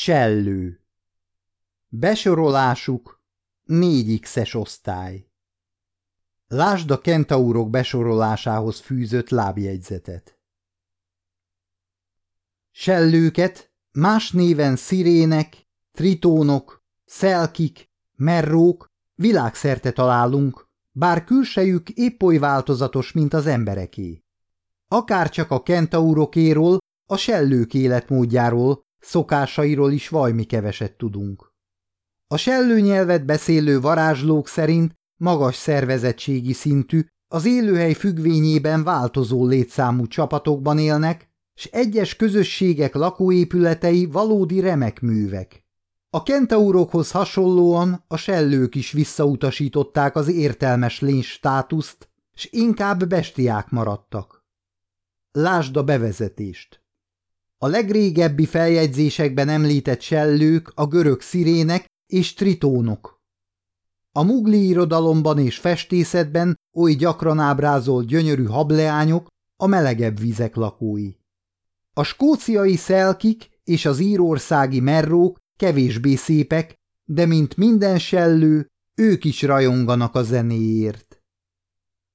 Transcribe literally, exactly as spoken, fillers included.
Sellő. Besorolásuk négy X-es osztály. Lásd a kentaurok besorolásához fűzött lábjegyzetet. Sellőket más néven szirének, tritónok, szelkik, merrók világszerte találunk, bár külsejük épp oly változatos, mint az embereké. Akárcsak a kentaurokéról, a sellők életmódjáról, szokásairól is vajmi keveset tudunk. A sellőnyelvet beszélő varázslók szerint magas szervezettségi szintű, az élőhely függvényében változó létszámú csapatokban élnek, s egyes közösségek lakóépületei valódi remek művek. A kentaurokhoz hasonlóan a sellők is visszautasították az értelmes lény státuszt, s inkább bestiák maradtak. Lásd a bevezetést. A legrégebbi feljegyzésekben említett sellők a görög szirének és tritónok. A mugli irodalomban és festészetben oly gyakran ábrázolt gyönyörű hableányok a melegebb vizek lakói. A skóciai szelkik és az írországi merrók kevésbé szépek, de mint minden sellő, ők is rajonganak a zenéért.